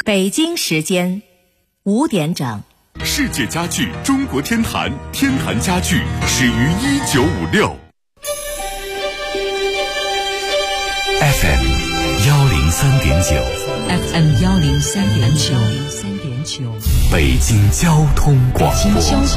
北京时间5点整。 世界家具中国天坛，天坛家具始于1956。FM 103.9，FM 103.9， 北京交通广播，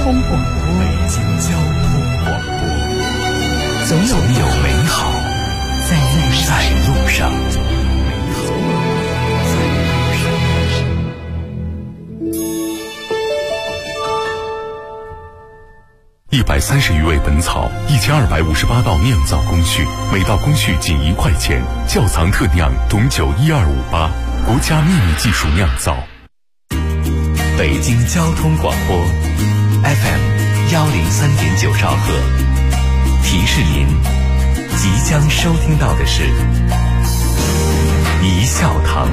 总有美好在路上。130余味本草，1258道酿造工序，每道工序仅1块钱。窖藏特酿董酒12588，国家秘密技术酿造。北京交通广播 FM 103.9兆赫，提示您即将收听到的是一笑堂。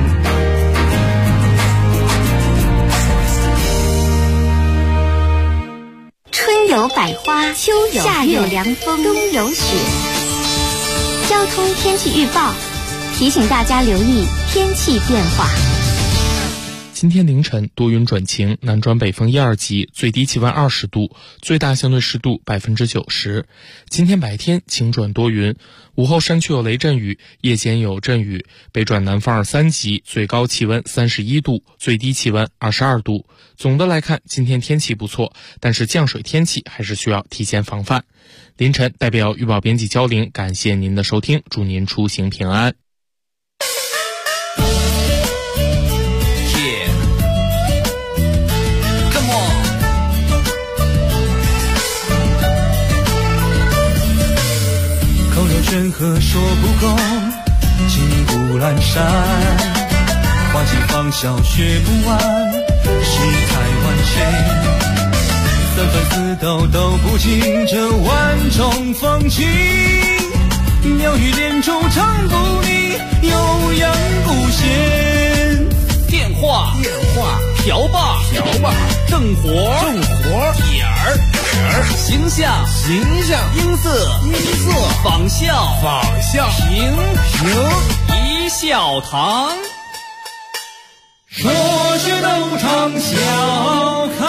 春有百花，秋有夏有凉风，冬有雪。交通天气预报提醒大家留意天气变化。 今天凌晨多云转晴，南转北风1、2级，最低气温20度，最大相对湿度90%。今天白天晴转多云，午后山区有雷阵雨，夜间有阵雨，北转南风2、3级，最高气温31度，最低气温22度。总的来看，今天天气不错，但是降水天气还是需要提前防范。凌晨代表预报编辑焦玲，感谢您的收听，祝您出行平安。 人和说不够，情不阑珊，花季芳笑学不完，世态万千，三番四斗都不尽这万种风情，妙语连珠唱不腻，悠扬不闲。 电话瓢把正活点儿形象音色仿效评一笑堂， 说学逗唱笑开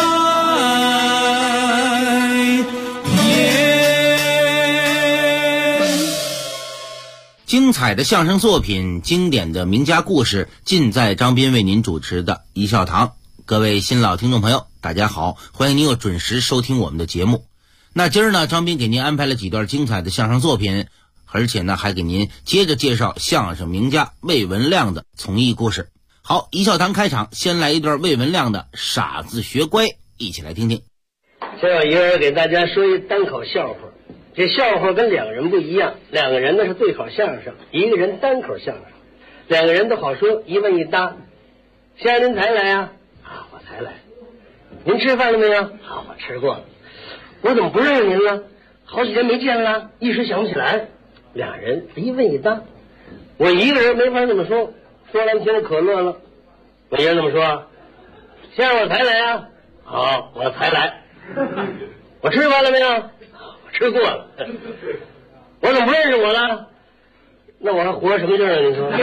颜。 精彩的相声作品，经典的名家故事，尽在张斌为您主持的一笑堂。各位新老听众朋友，大家好，欢迎您又准时收听我们的节目。那今儿呢，张斌给您安排了几段精彩的相声作品，而且呢，还给您接着介绍相声名家魏文亮的从艺故事。好，一笑堂开场，先来一段魏文亮的《傻子学乖》，一起来听听。 先有一个人给大家说一单口笑话，这笑话跟两个人不一样，两个人呢是对口相声，一个人单口相声，两个人都好说，一问一答。先生您才来啊？啊，我才来。您吃饭了没有？啊，我吃过了。我怎么不认识您了？好几天没见了，一时想不起来。俩人一问一答，我一个人没法这么说，说完听了可乐了。我一人这么说，先生我才来啊？好，我才来。我吃饭了没有？我吃过了。我怎么不认识我了？那我还活什么劲儿啊？你说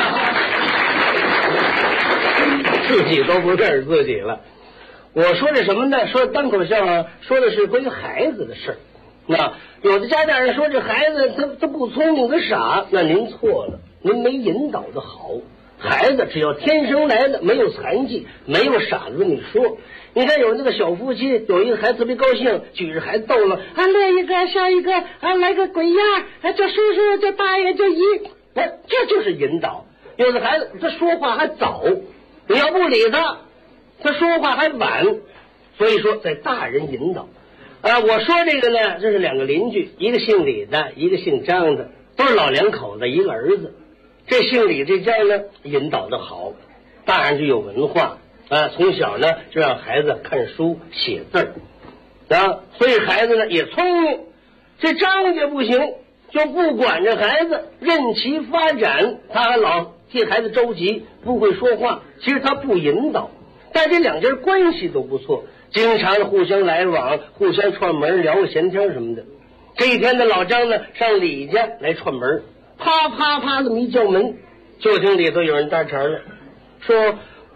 自己都不认识自己了。我说的什么呢？说单口相声，说的是关于孩子的事儿。那有的家长人说这孩子他不聪明，他傻，那您错了，您没引导的好。孩子只要天生来的，没有残疾，没有傻子你说。你看有那个小夫妻，有一个孩子特别高兴，举着孩子逗了，啊乐一个笑一个，啊来个鬼样，啊叫叔叔叫大爷叫姨，这就是引导。有的孩子他说话还早，你要不理他，他说话还晚，所以说在大人引导。我说这个呢，这是两个邻居，一个姓李的，一个姓张的，都是老两口子，一个儿子。这姓李这家呢，引导的好，大人就有文化从小呢就让孩子看书写字所以孩子呢也聪明。这张家不行，就不管着孩子，任其发展，他还老替孩子着急，不会说话，其实他不引导。但这两家关系都不错，经常的互相来往，互相串门，聊个闲天什么的。这一天的老张呢上李家来串门，啪啪啪这么一叫门，就听里头有人搭茬了，说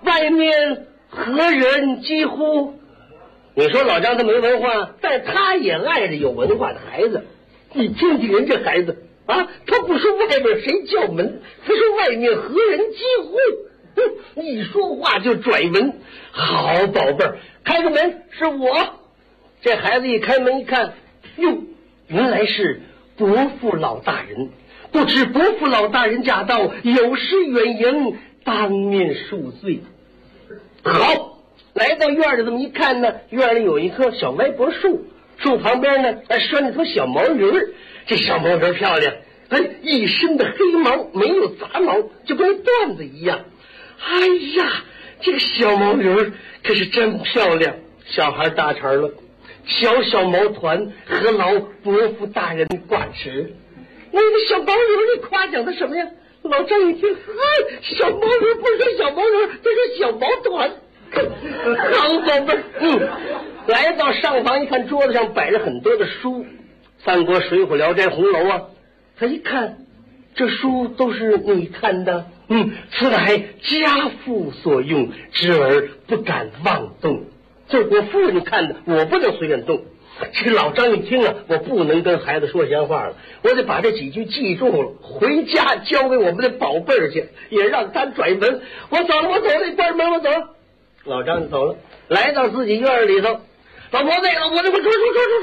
外面何人几乎？你说老张他没文化，但他也爱着有文化的孩子。你听听人这孩子啊，他不说外面谁叫门，他说外面何人几乎。一说话就拽文。好宝贝儿，开个门，是我。这孩子一开门一看，哟，原来是伯父老大人。不知伯父老大人驾到，有失远迎，当面恕罪。好，来到院里这么一看呢，院里有一棵小歪脖树，树旁边呢还拴着头小毛驴儿。这小毛驴漂亮，一身的黑毛，没有杂毛，就跟缎子一样。哎呀，这个小毛驴可是真漂亮。小孩搭茬了，小毛团何劳伯父大人挂齿。那个小毛驴，你夸奖他什么呀？老张一听，小毛驴不是小毛驴，这是小毛团。好宝贝儿，来到上房一看，桌子上摆着很多的书，三国、水浒、聊斋、红楼啊。他一看，这书都是你看的，此乃家父所用，侄儿不敢妄动。这是我夫人看的，我不能随便动。这个老张一听啊，我不能跟孩子说闲话了，我得把这几句记住了，回家交给我们的宝贝儿去，也让他拽门。我走了，关门，我走了。老张就走了，来到自己院里头，老婆子，快出！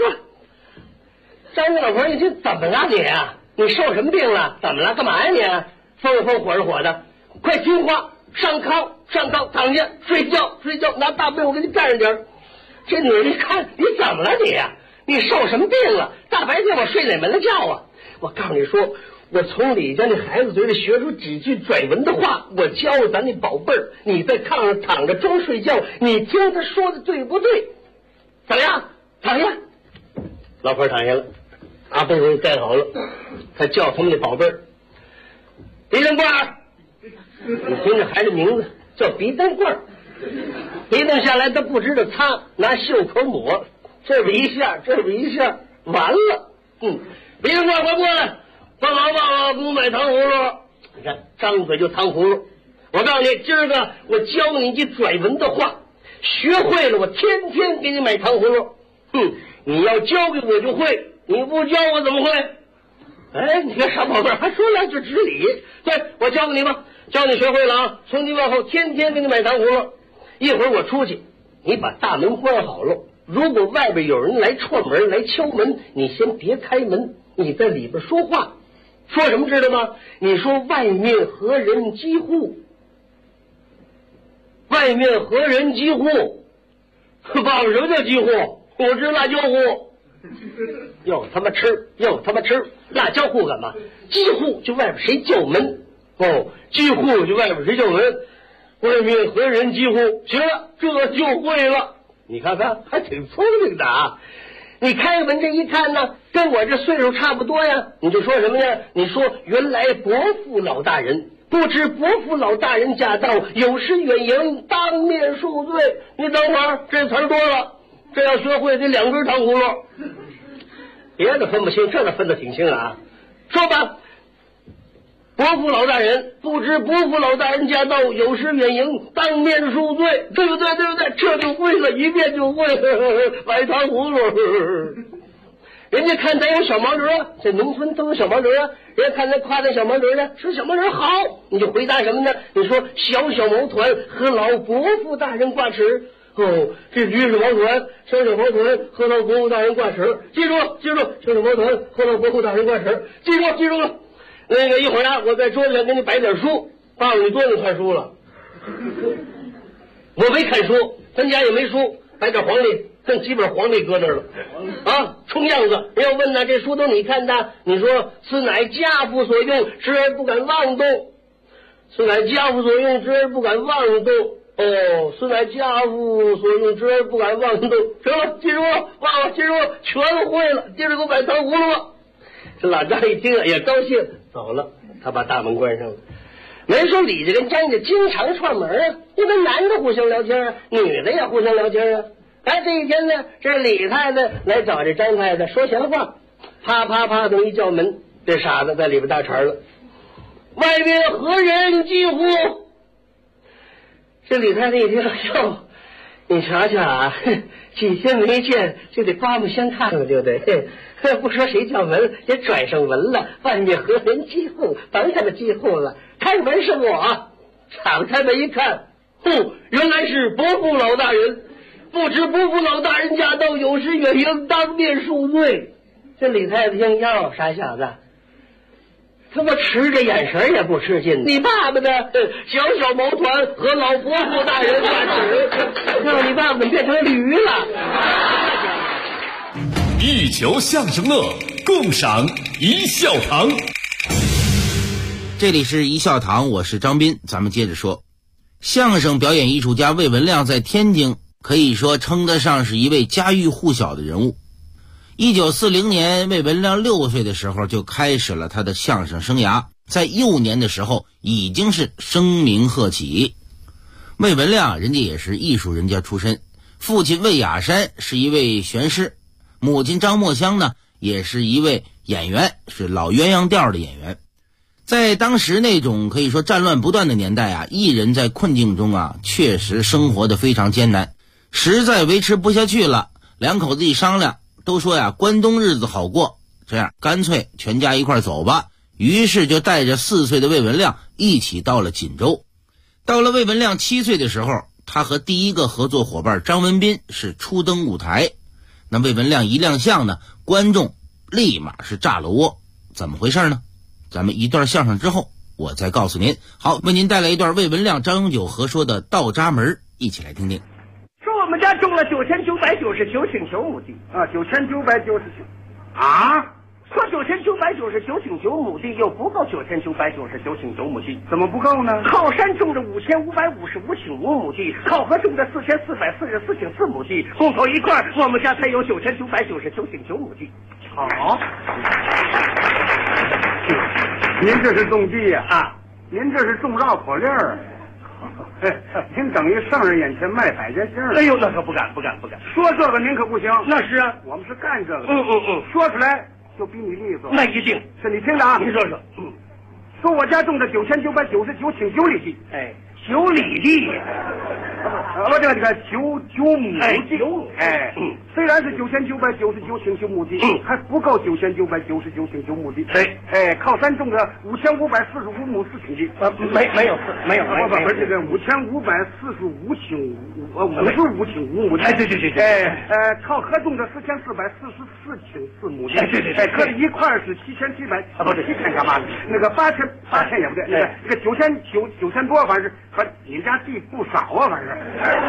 张家老婆一听，怎么了你啊？你受什么病了？怎么了？干嘛呀你？风火的，快听话，上炕，躺下睡觉，拿大被我给你盖上点。这女人一看，你怎么了你呀？你受什么病了？大白天我睡哪门子觉啊？我告诉你说，我从李家那孩子嘴里学出几句拽文的话，我教咱那宝贝儿，你在炕上躺着装睡觉，你听他说的对不对？怎么样？躺下。老婆躺下了，被子盖好了，他叫他们那宝贝儿，鼻灯罐。你听这孩子名字叫鼻灯罐。鼻灯下来他不知道擦，拿袖口抹，这边一下，完了。鼻灯罐快过来，帮忙给我买糖葫芦。你看张嘴就糖葫芦。我告诉你，今儿个我教你一句拽文的话，学会了我天天给你买糖葫芦。你要教给我就会，你不教我怎么会？你看傻宝贝儿还说两句知理。对，我教给你吧，教你学会了啊！从今往后天天给你买糖葫芦。一会儿我出去，你把大门关好了。如果外边有人来串门来敲门，你先别开门，你在里边说话。说什么知道吗？你说外面何人几户？外面何人几户？爸爸，什么叫几户？我吃辣椒户。要他妈吃，辣椒户干嘛？几户就外边谁叫门。几户就外边谁叫门。外面何人几户？行了，这就会了。你看看，还挺聪明的啊！你开个门这一看呢，跟我这岁数差不多呀。你就说什么呀？你说原来伯父老大人，不知伯父老大人驾到，有失远迎，当面恕罪。你等会儿，这词儿多了，这要学会得2根糖葫芦。别的分不清，这分得挺清啊。说吧。伯父老大人，不知伯父老大人驾到，有失远迎，当面恕罪，对不对？这就会了，一遍就会了，买糖葫芦。人家看咱有小毛驴啊，这农村都有小毛驴啊，人家看咱夸咱小毛驴呢，说小毛驴好，你就回答什么呢？你说小毛团何劳伯父大人挂齿。这驴是毛团，小毛团何劳伯父大人挂齿。记住，小毛团何劳伯父大人挂齿。记住了。那个一会儿啊，我在桌子上给你摆点书，告诉你多能看书了。我没看书，咱家也没书，摆点黄历，剩几本黄历搁那儿了啊，充样子。人要问呢，这书都你看的，你说此乃家父所用，侄儿不敢妄动。此乃家父所用，侄儿不敢妄动。此乃家父所用，侄儿不敢妄动。行了，记住了，忘了，记住了，全会了。今儿给我买糖葫芦了。这老张一听也高兴，走了。他把大门关上了。没说李家跟张家经常串门啊，因为男的互相聊天啊，女的也互相聊天啊。这一天呢，这李太太来找这张太太说闲话，啪啪啪的一叫门，这傻子在里边搭茬了。外面何人几乎？ 这李太太一听，哟，你瞧瞧啊，几天没见就得刮目相看了，就得。不说谁叫门，也拽上门了，外面何人击户？甭他们击户了，开门是我。敞开门一看，原来是伯父老大人。不知伯父老大人驾到，有失远迎，当面恕罪。这李太太听，哟，傻小子，他妈持着眼神也不吃劲。你爸爸呢？小小毛团和老伯父大人发指，让你爸爸怎么变成驴了？ 一球相声乐，共赏一笑堂。 这里是一笑堂，我是张斌。咱们接着说，相声表演艺术家魏文亮在天津可以说称得上是一位家喻户晓的人物。1940年，魏文亮6岁的时候就开始了他的相声生涯，在幼年的时候已经是声名鹤起。魏文亮人家也是艺术人家出身，父亲魏雅山是一位弦师，母亲张墨香呢也是一位演员，是老鸳鸯调的演员。在当时那种可以说战乱不断的年代啊，艺人在困境中啊确实生活得非常艰难，实在维持不下去了，两口子一商量，都说呀关东日子好过，这样干脆全家一块走吧。于是就带着4岁的魏文亮一起到了锦州。到了魏文亮7岁的时候，他和第一个合作伙伴张文斌是初登舞台。那魏文亮一亮相呢，观众立马是炸了窝。怎么回事呢？咱们一段相声之后我再告诉您。好，为您带来一段魏文亮张永久合说的道闸门，一起来听听。 说我们家种了9999顷球亩地啊，9999啊，说9999顷球亩地又不够9999顷球亩地，怎么不够呢？靠山种着5555顷5亩地，靠河种着4444顷4亩地，共凑一块，我们家才有9999顷球亩地。好， 您这是种地呀？啊，您这是种绕口令儿。您等于上人眼前卖百家姓儿。 哎呦，那可不敢。 说这个您可不行。 那是啊， 我们是干这个的。 说出来就比你利索。 那一定是你听着啊， 您说说。 说我家种的9999顷9里地。 哎，9里地。 这个9亩地。哎，虽然是9999顷9亩地，还不够9999顷9亩地。哎，靠山种的5545亩4顷地。 没有， 不是这个5545顷55顷5亩地。 哎，对。 靠河种的4444顷4亩地。 对。 搁在一块是7700。不是7000干嘛的？那个8000也不对，那个9000多，反正你家地不少啊，反正。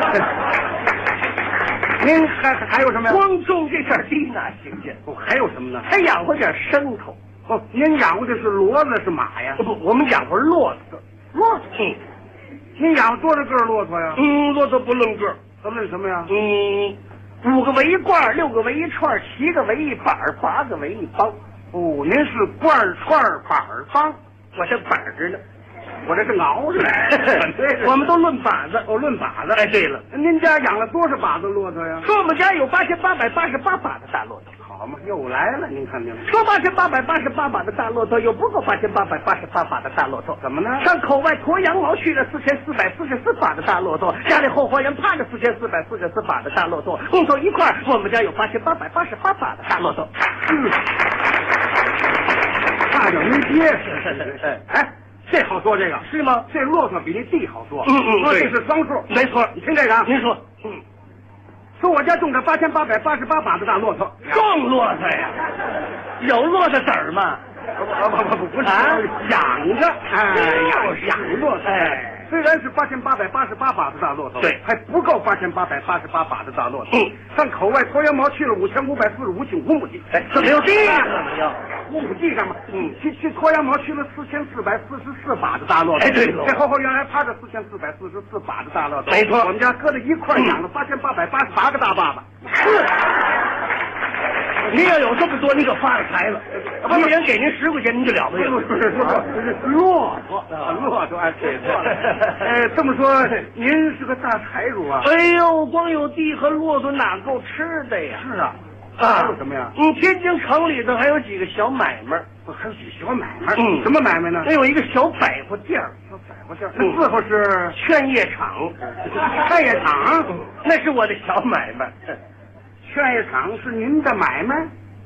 您还有什么呀？ 光种这点地哪行去？ 还有什么呢？ 还养活点牲口。 您养活的是骡子是马呀？ 不，我们养活骆驼。 骆驼？您养多少个骆驼呀？ 骆驼不论个， 都论什么呀 ？5个为一罐，6个为一串，7个为一板，8个为一帮。 哦，您是罐串板帮， 我这板着呢。 我这是熬着呢。 我们都论把子。 论把子。 哎，对了， 您家养了多少把子骆驼呀？ 说我们家有8888把的大骆驼。 好嘛，又来了，您看见了？ 说8888把的大骆驼，又不够8888把的大骆驼。 怎么呢？ 上口外驮羊毛去了4444把的大骆驼，家里后花园趴着4444把的大骆驼，共凑一块，我们家有8888把的大骆驼。 差点没憋死。哎。这好说，这个是吗？ 这骆驼比那地好说。 对， 这是双数， 没错。 你听这个啊， 您说， 说我家种着8888把的大骆驼。 种骆驼呀？有骆驼籽儿吗？ 不是啊，养着，养骆驼。虽然是8888把的大骆驼， 对， 还不够8888把的大骆驼。上口外驮羊毛去了5545顷5亩地。 这没有地呀 ？5亩地干嘛？去驮羊毛去了4444把的大骆驼。 哎，对了， 这后院还趴着4444把的大骆驼。 没错， 我们家搁在一块养了8888个大爸爸。 您要有这么多，您可发了财了。一人给您10块钱，您就了不得了。 不是骆驼，哎，对错了。这么说，您是个大财主啊？ 哎呦，光有地和骆驼哪够吃的呀？ 是啊， 还有什么呀？ 天津城里头还有几个小买卖， 还有几个小买卖。什么买卖呢？ 那有一个小百货店， 小百货店，那字号是劝业场。 劝业场， 那是我的小买卖。 劝业场是您的买卖？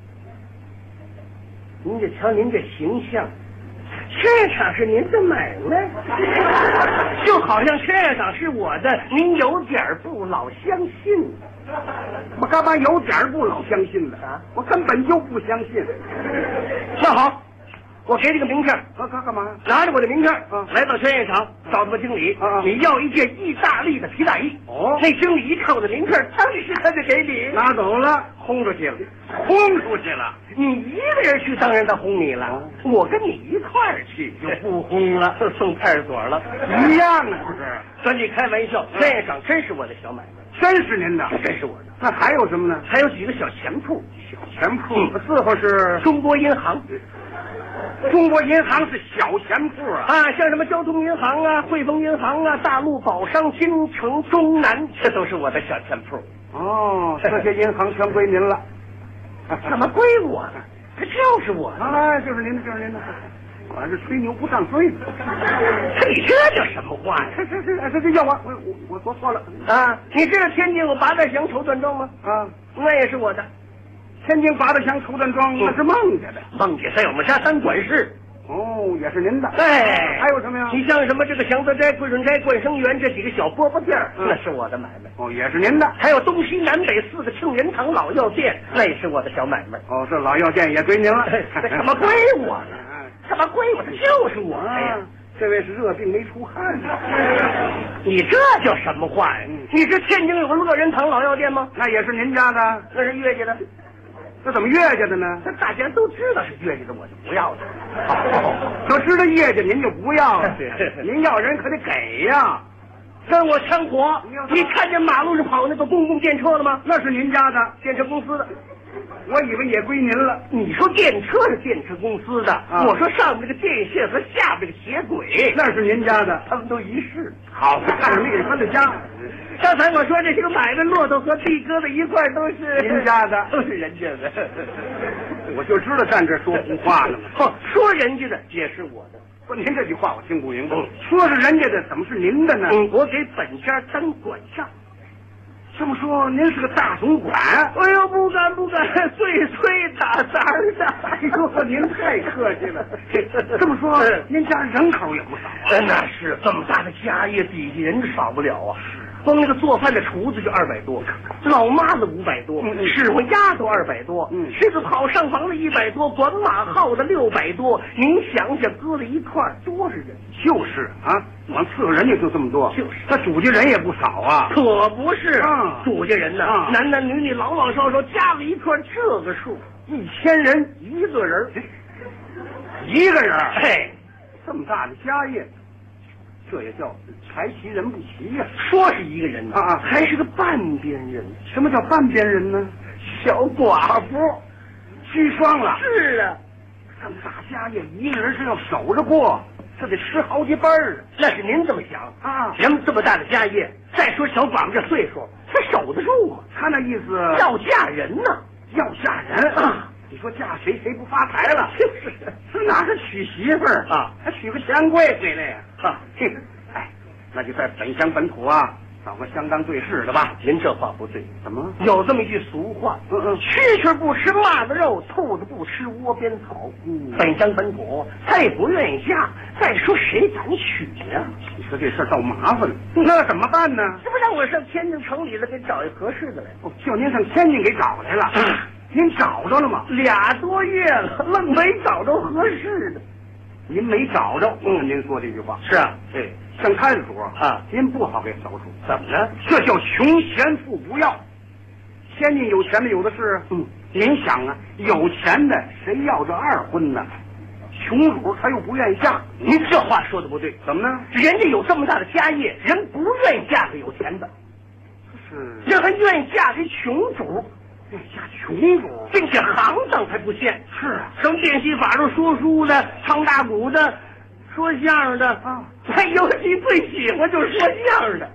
您就瞧您这形象。劝业场是您的买卖，就好像劝业场是我的，您有点不老相信。 我干嘛有点不老相信的啊？我根本就不相信。 那好，我给你个名片， 干嘛？ 拿着我的名片，来到劝业场找他们经理，你要一件意大利的皮大衣。 哦， 那经理一看我的名片，当时他就给你拿走了，轰出去了。 你一个人去，当然他轰你了。我跟你一块儿去，就不轰了，送派出所了， 一样啊，不是？ 跟你开玩笑，劝业场真是我的小买卖， 真是您的， 真是我的。 那还有什么呢？ 还有几个小钱铺， 小钱铺，字号是中国银行。 中国银行是小钱铺啊， 像什么交通银行啊、汇丰银行啊、大陆宝商、金城、中南，这都是我的小钱铺。 哦，这些银行全归您了。 怎么归我呢？这就是我的， 就是您的，就是您的。我是吹牛不上嘴。 你这叫什么话呀？ 这要我说错了啊！你知道天津有八大祥绸缎庄吗？那也是我的。 天津八大祥绸缎庄那是孟家的， 孟家在我们家当管事。 哦，也是您的。 哎， 还有什么呀？ 你像什么这个祥德斋、桂顺斋、冠生园这几个小饽饽店，那是我的买卖。 哦，也是您的。 还有东西南北4个庆仁堂老药店，那也是我的小买卖。 哦，这老药店也归您了。 这怎么归我呢？干嘛归我？这就是我的呀。 这位是热病没出汗。 你这叫什么话呀？你知天津有个乐仁堂老药店吗？ 那也是您家的， 那是岳家的。 这怎么岳家的呢？ 那大家都知道是岳家的，我就不要了。 可知道岳家您就不要了，您要人可得给呀。 跟我枪火！你看见马路上跑那个公共电车了吗？ 那是您家的， 电车公司的。 我以为也归您了。 你说电车是电车公司的，我说上面这个电线和下面这个铁轨， 那是您家的， 他们都一式。 好，看着没给分的家。 刚才我说这些个买卖，骆驼和地搁在一块都是您家的， 都是人家的。 我就知道站这说胡话呢嘛。 说人家的也是我的。 不，您这句话我听不明白。说是人家的，怎么是您的呢？ 我给本家当管账。 这么说，您是个大总管？ 哎呦，不敢，岁打杂的。 哎呦，您太客气了。这么说，您家人口也不少啊？ 那是，这么大的家业，底下人少不了啊。光那个做饭的厨子就200多，老妈子500多，使唤丫头200多，这个跑上房的100多，管马号的600多。您想想，搁在一块儿多少人？ 就是啊，我伺候人家就这么多， 就是。 那主家人也不少啊。 可不是，主家人呢，男男女女、老老少少加在一块儿，这个数 1000人一个人，一个人， 嘿， 这么大的家业。这也叫财齐人不齐呀！ 说是一个人呢，还是个半边人。 什么叫半边人呢？ 小寡妇， 虚双了。 是啊， 这么大家业，一个人是要守着过，这得吃好几辈儿。 那是您这么想啊？ 人们这么大的家业，再说小寡妇这岁数，他守得住吗？ 他那意思要嫁人呢， 要嫁人啊！你说嫁谁不发财了？是哪是娶媳妇儿啊？ 还娶个钱贵回来呀？哎，那就在本乡本土啊，找个相当对视的吧。 您这话不对， 怎么？ 有这么一句俗话，蛐蛐不吃蚂蚱肉，兔子不吃窝边草。本乡本土，他也不愿意嫁。再说谁敢娶呀？ 你说这事儿倒麻烦了，那怎么办呢？ 这不让我上天津城里头给找一合适的来？ 就您上天津给找来了。您找着了吗 ？2多月了，愣没找着合适的。 您没找着，您说这句话是啊， 对，像他这主啊，您不好给找出。 怎么呢？ 这叫穷贤富不要，天津有钱的有的是。您想啊，有钱的谁要这2婚呢？穷主他又不愿意嫁。 您这话说的不对， 怎么呢？ 人家有这么大的家业，人不愿意嫁给有钱的， 是人还愿意嫁给穷主。 嫁穷主， 并且行当还不限。 是啊， 什么电戏法术、说书的、唱大鼓的、说相声的啊，他尤其最喜欢就是说相声的。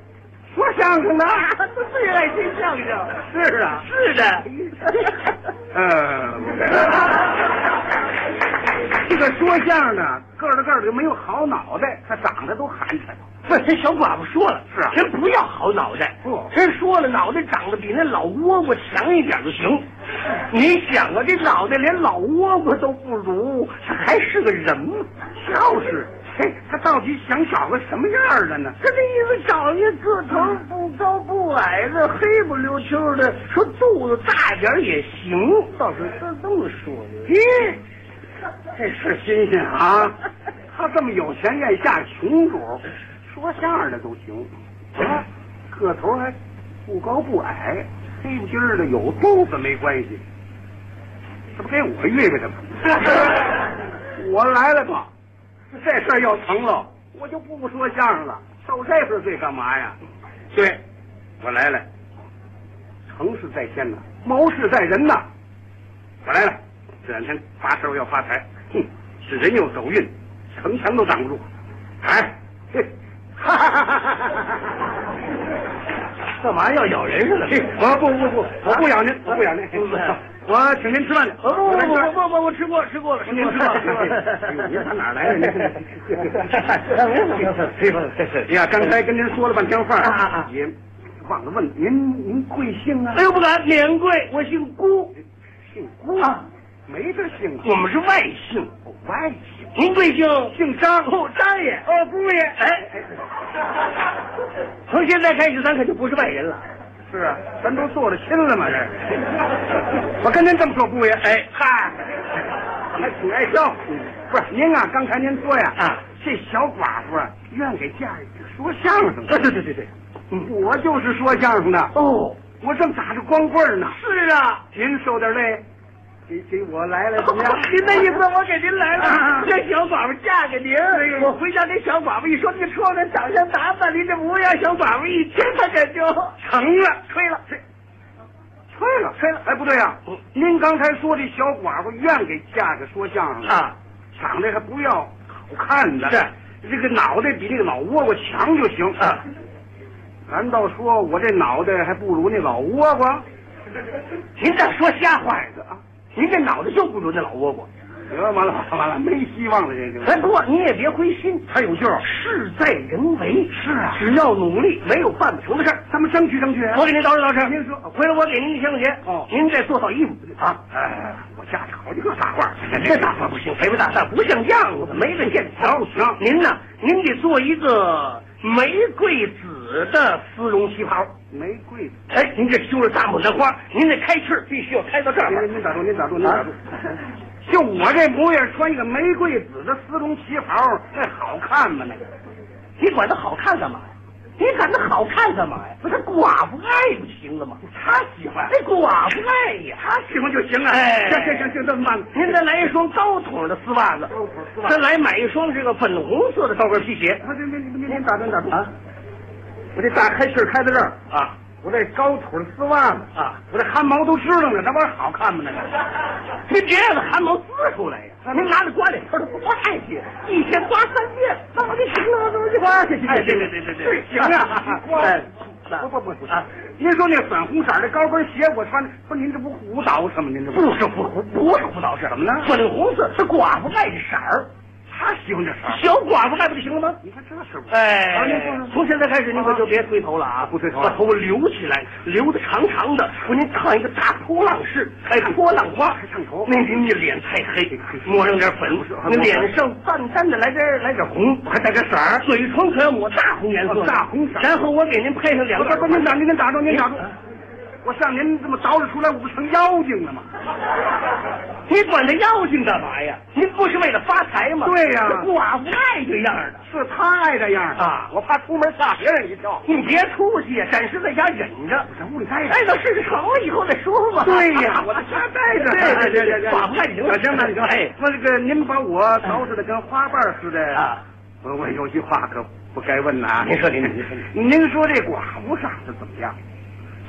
说相声的， 最爱听相声。 是啊， 是的。 这个说相声的个儿的没有好脑袋，他长得都寒碜。 不，这小寡妇说了， 是啊， 人不要好脑袋，人说了，脑袋长得比那老倭瓜强一点就行。你想啊，这脑袋连老倭瓜都不如，他还是个人吗？ 就是，他到底想找个什么样的呢？ 他这意思找一个头不高不矮的，黑不溜秋的，说肚子大点也行，倒是他这么说的。 咦，这是新鲜啊！他这么有钱愿下穷主，说相声的都行啊，个头还不高不矮，黑不筋儿的，有肚子没关系，这不给我预备的吗？我来了吧，这事儿要成了，我就不说相声了，受这份罪干嘛呀？对，我来了，成事在先呐，谋事在人呐，我来了，这两天发手要发财，是人又走运，城墙都挡不住，哎，哈哈哈哈哈！ 干嘛要咬人似的？ 我不咬您，我不咬您，我请您吃饭去。 不，我吃过了， 您吃吧。您上哪儿来了？哎呀，刚才跟您说了半天话，也忘了问您贵姓啊？ 哎呦，不敢，免贵，我姓辜。 姓辜啊？没这姓， 我们是外姓。 外姓。 您贵姓？ 姓张。 张爷。 姑爷。 哎，从现在开始，咱可就不是外人了。 是啊，咱都做了亲了嘛，这。我跟您这么说，姑爷， 哎，嗨， 还挺爱笑。不是您啊，刚才您说呀，这小寡妇啊，愿给嫁一个说相声的。 对， 我就是说相声的。 哦， 我正打着光棍呢。 是啊， 您受点累。给我来了怎么样？ 您的意思我给您来了，这小寡妇嫁给您，我回家给小寡妇一说，您说那长相打扮，您这模样，小寡妇一听，她这就成了，吹了。哎，不对呀，您刚才说这小寡妇愿给嫁给说相声的啊，长得还不要好看的， 是这个脑袋比那个老倭瓜强就行啊。难道说我这脑袋还不如那老倭瓜？ 您这说瞎话呀！您这脑袋就不如那老倭瓜。 完了，没希望了这就。 哎，不过你也别灰心， 还有救， 事在人为。 是啊， 只要努力，没有办不成的事儿。 咱们争取。 我给您捯饬。 您说， 回来我给您1000块钱。您再做套衣服啊。 我家里好几个大褂， 这大褂不行，肥不大褂不像样子，没了线条。 不行， 您呢？您得做一个玫瑰紫的丝绒旗袍。 玫瑰紫。 哎，您这绣了大牡丹花，您这开翅必须要开到这儿。 您打住！就我这模样，穿一个玫瑰紫的丝绒旗袍，那好看吗？那个， 你管它好看干嘛呀？不是寡妇爱不行了吗？ 他喜欢。 那寡妇爱呀， 他喜欢就行了。 哎， 行，这么办？ 您再来一双高筒的丝袜子，再来买一双这个粉红色的高跟皮鞋。 您打住啊！我这大开气开在这儿啊！我这高腿的丝袜子啊，我这汗毛都知道呢，那玩意儿好看吗？那个， 您别让汗毛滋出来呀！您拿着刮脸盆不刮下去，一天刮3遍，那我就行了，那我就刮下去。 哎，对，行啊！不啊！您说那粉红色的高跟鞋我穿，不是您这不胡捯饬吗？您这不是胡捯饬， 怎么呢？ 粉红色是寡妇爱的色儿。 他喜欢这色儿， 小寡妇爱不就行了吗？ 你看这是不？ 哎，从现在开始您可就别推头了啊！ 不推头， 把头发留起来，留的长长的，给您烫一个大波浪式，哎，波浪花还烫头。 那您的脸太黑，抹上点粉，那脸上淡淡的来点红， 还带个色儿， 嘴唇可要抹大红颜色， 大红色。 然后我给您配上2个。 不，您打住！我像您这么捯饬出来，我不成妖精了吗？ 你管他妖精干嘛呀？您不是为了发财吗？ 对呀， 寡妇爱这样的， 是他爱这样啊！ 我怕出门吓别人一跳。 你别出去呀，暂时在家忍着， 在屋里待着。 哎，到事成了以后再说嘛。 对呀，我在家待着。 对，寡妇爱行了。 行。哎，那这个您把我捯饬的跟花瓣似的啊！我有句话可不该问呐。 您说这寡妇长得怎么样？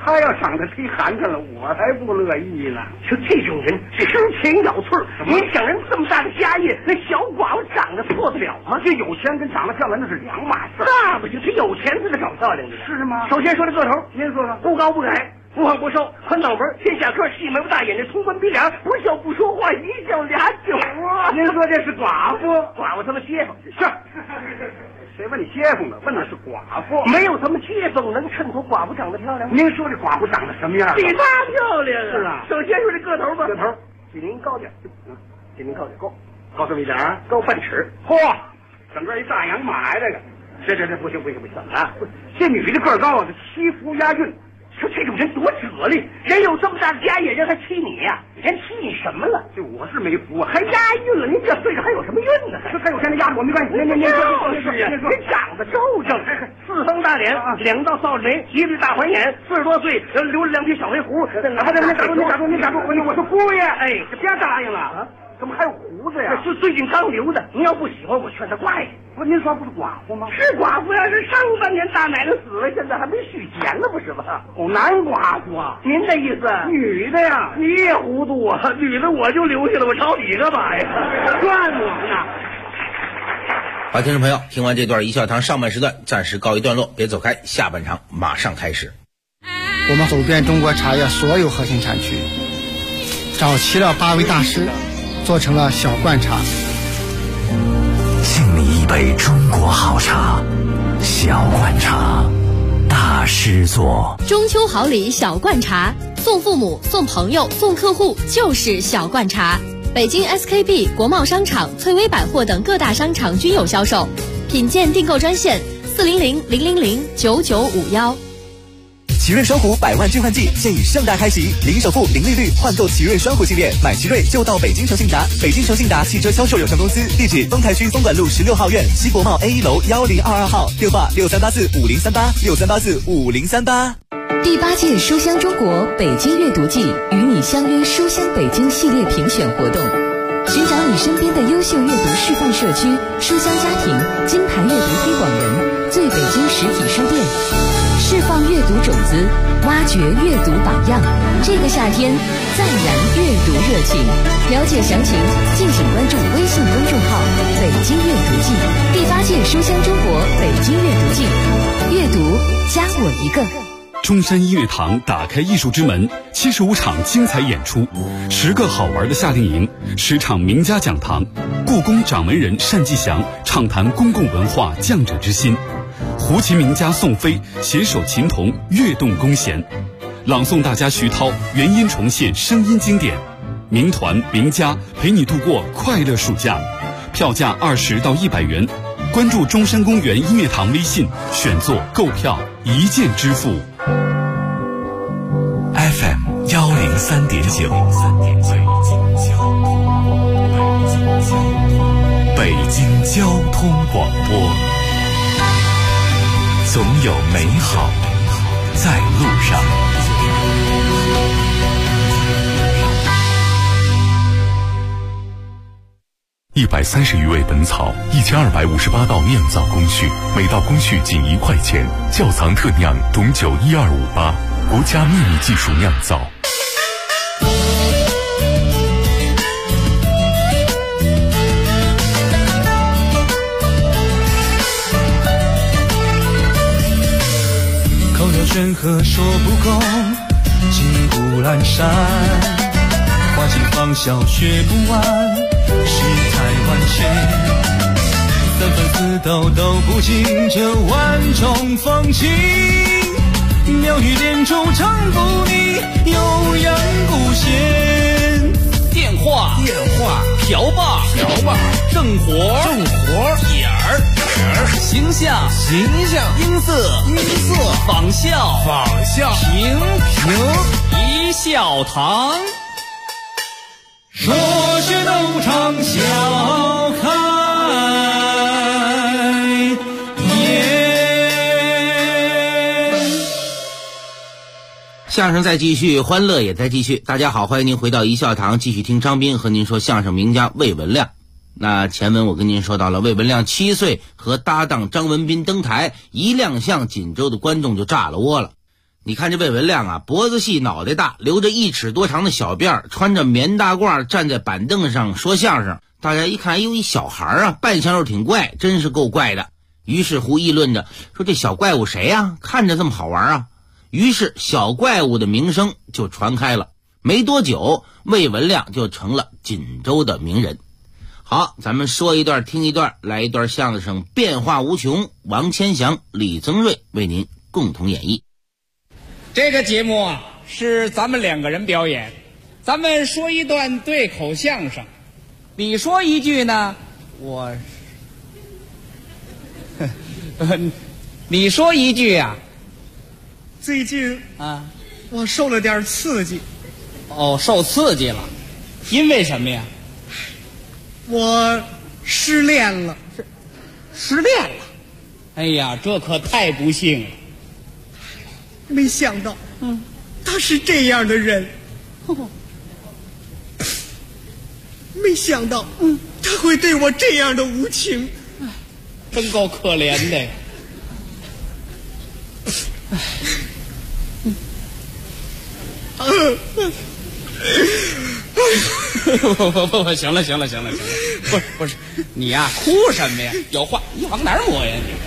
他要长得忒寒碜了，我才不乐意呢。 就这种人是吃钱咬脆儿。你想人这么大的家业，那小寡妇长得错得了吗？ 这有钱跟长得漂亮那是两码事。 那不行，他有钱才能长漂亮的， 是吗？ 首先说这个头， 您说说， 不高不矮，不胖不瘦，宽脑门，尖下颏，细眉毛大眼睛，通关鼻梁，不笑不说话，一笑俩酒啊！ 您说这是寡妇？ 寡妇他们街坊是。谁问你街坊了？问的是寡妇。 没有什么街坊能衬托寡妇长得漂亮吗？ 您说这寡妇长得什么样？ 比她漂亮啊！ 是啊。 首先说这个头吧， 个头比您高点，比您高点， 高这么一点， 高半尺。 嚯，整个一大洋马呀！这不行啊！这女的个高啊，这欺负押韵。 说这种人多哲理，人有这么大的家业，人还欺你呀？人欺你什么了？ 这我是没服啊， 还押韵了？您这岁数还有什么韵呢？ 说他有钱的押我没关系。您说， 您长得周正，四方大脸，两道扫帚眉，一对大环眼，40多岁，留了两撇小黑胡。 您打住！我说姑爷，哎，这别答应了啊！怎么还有胡子呀？ 是最近刚留的。您要不喜欢，我劝他挂下。 不，您说不是寡妇吗？ 是寡妇呀，是上半年大奶奶死了，现在还没续钱呢，不是吗？ 男寡妇啊？ 您的意思？ 女的呀？ 你也糊涂啊！女的我就留下了，我找你干嘛呀？ 怨我呢。 好，听众朋友，听完这段一笑堂上半时段暂时告一段落，别走开，下半场马上开始。 我们走遍中国茶叶所有核心产区，找齐了8位大师，做成了小罐茶。 敬你一杯中国好茶，小罐茶，大师做。 中秋好礼小罐茶，送父母、送朋友、送客户就是小罐茶。北京 SKP、国贸商场、翠微百货等各大商场均有销售。品鉴订购专线400-000-9951。 奇瑞双虎100万兑换季现已盛大开启，零首付、零利率换购奇瑞双虎系列，买奇瑞就到北京诚信达。北京诚信达汽车销售有限公司，地址丰台区松管路16号院西国贸 A1 楼1022号，电话63845038，63845038。 第8届书香中国北京阅读季与你相约书香北京系列评选活动，寻找你身边的优秀阅读示范社区、书香家庭、金牌阅读推广人、最北京实体书店，释放阅读种子，挖掘阅读榜样。这个夏天再燃阅读热情。了解详情，敬请关注微信公众号“北京阅读季”。第8届书香中国北京阅读季，阅读加我一个。 中山音乐堂打开艺术之门，75场精彩演出，10个好玩的夏令营，10场名家讲堂，故宫掌门人单霁翔畅谈公共文化匠者之心，胡琴名家宋飞携手琴童跃动弓弦，朗诵大家徐涛原音重现声音经典，名团名家陪你度过快乐暑假，票价20到100元。关注中山公园音乐堂微信，选座购票一键支付。 FM 103.9，北京交通广播，总有美好在路上。 130余味本草，1258道酿造工序，每道工序仅1块钱，窖藏特酿董酒12588，国家秘密技术酿造。 口有悬河说不够，金谷阑珊，花尽芳笑学不完，世态万千，三分四斗都不尽这万种风情，鸟语连珠唱不腻，悠扬古弦。 电话瓢把正活眼儿形象音色仿效平一笑堂。 说学逗唱笑开颜。 相声在继续，欢乐也在继续。大家好，欢迎您回到一笑堂，继续听张斌和您说相声名家魏文亮。那前文我跟您说到了，魏文亮7岁和搭档张文斌登台，一亮相，锦州的观众就炸了窝了。 你看这魏文亮啊，脖子细脑袋大，留着1尺多长的小辫，穿着棉大褂，站在板凳上说相声。大家一看，哎呦，一小孩啊，扮相又挺怪，真是够怪的。于是乎议论着说，这小怪物谁呀？看着这么好玩啊。于是小怪物的名声就传开了。没多久，魏文亮就成了锦州的名人。好，咱们说一段听一段，来一段相声变化无穷，王千祥、李增瑞为您共同演绎。 这个节目啊，是咱们2个人表演，咱们说一段对口相声，你说一句呢，你说一句啊。 最近啊， 我受了点刺激。 哦，受刺激了，因为什么呀？ 我失恋了。 失恋了？哎呀，这可太不幸了。 没想到，他是这样的人。没想到，他会对我这样的无情， 真够可怜的。不，行了，不是，你呀，哭什么呀？有话你往哪儿抹呀？你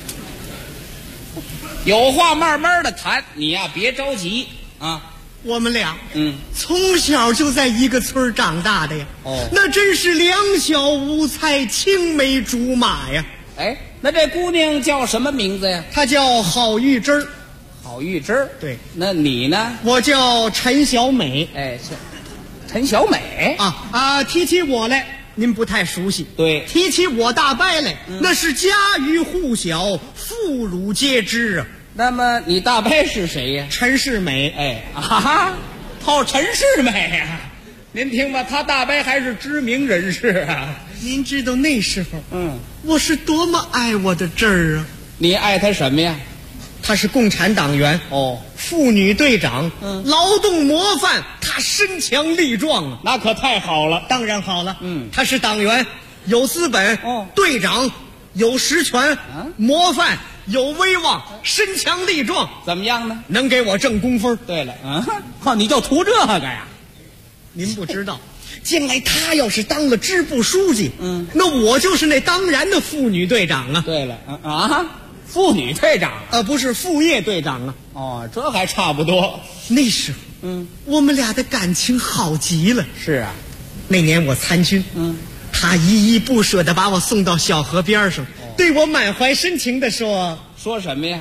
有话慢慢的谈，你呀别着急啊。 我们俩，从小就在一个村长大的呀。 哦， 那真是两小无猜，青梅竹马呀。 哎，那这姑娘叫什么名字呀？ 她叫郝玉芝。 郝玉芝， 对。 那你呢？ 我叫陈小美。 哎，是陈小美提起我来，您不太熟悉。 对， 提起我大伯来，那是家喻户晓，妇孺皆知啊。 那么你大伯是谁呀？ 陈世美。 哎陈世美呀！您听吧，他大伯还是知名人士啊。 您知道那时候，我是多么爱我的侄儿啊！ 你爱他什么呀？ 他是共产党员，妇女队长，劳动模范，他身强力壮啊， 那可太好了。 当然好了，他是党员，有资本，队长有实权，模范有威望，身强力壮， 怎么样呢？ 能给我挣工分。 对了，你就图这个呀？ 您不知道，将来他要是当了支部书记，那我就是那当然的妇女队长啊。 对了，妇女队长不是副业队长啊。 哦，这还差不多。 那时候，我们俩的感情好极了。 是啊， 那年我参军，他依依不舍地把我送到小河边上，对我满怀深情地说什么呀？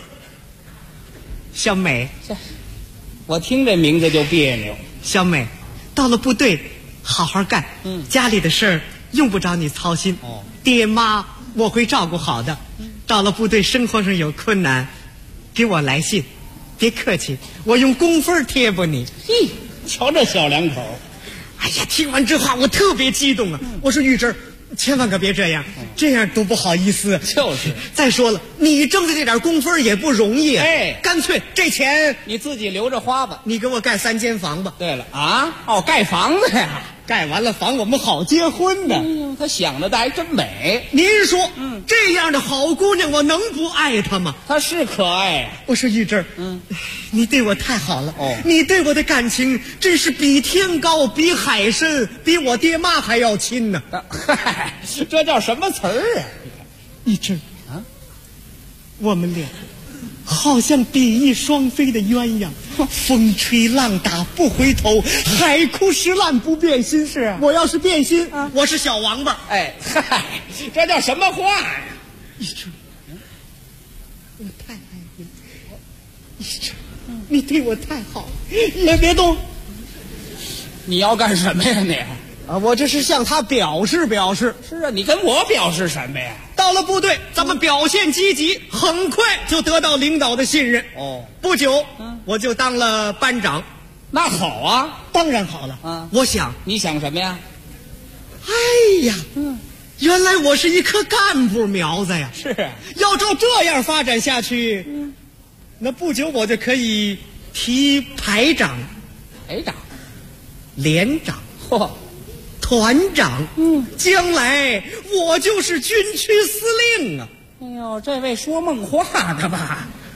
小美， 我听这名字就别扭。 小美，到了部队好好干，家里的事儿用不着你操心，爹妈我会照顾好的。到了部队生活上有困难，给我来信，别客气，我用工分贴补你。 嘿，瞧这小两口。 哎呀，听完这话我特别激动啊！我说玉芝，千万可别这样，这样多不好意思。 就是。 再说了，你挣的这点工分也不容易啊。 哎， 干脆这钱你自己留着花吧。 你给我盖3间房吧。 对了盖房子呀。 盖完了房我们好结婚的。 他想的还真美。 您说，这样的好姑娘我能不爱她吗？ 她是可爱。 我说玉芝，你对我太好了。你对我的感情真是比天高，比海深，比我爹妈还要亲呢。 嗨，这叫什么词儿啊？ 玉芝我们俩好像比翼双飞的鸳鸯，风吹浪打不回头，海枯石烂不变心。是啊，我要是变心，我是小王八。 哎，嗨，这叫什么话呀？ 玉芝，我太爱你了。玉芝，你对我太好了，别动。 你要干什么呀你？ 我这是向他表示。 是啊，你跟我表示什么呀？ 到了部队，咱们表现积极，很快就得到领导的信任。不久，我就当了班长。 那好啊， 当然好了。我想， 你想什么呀？ 哎呀，原来我是一棵干部苗子呀。 是啊， 要照这样发展下去，那不久我就可以提排长、连长。团长，将来我就是军区司令啊！ 哎呦，这位说梦话的吧？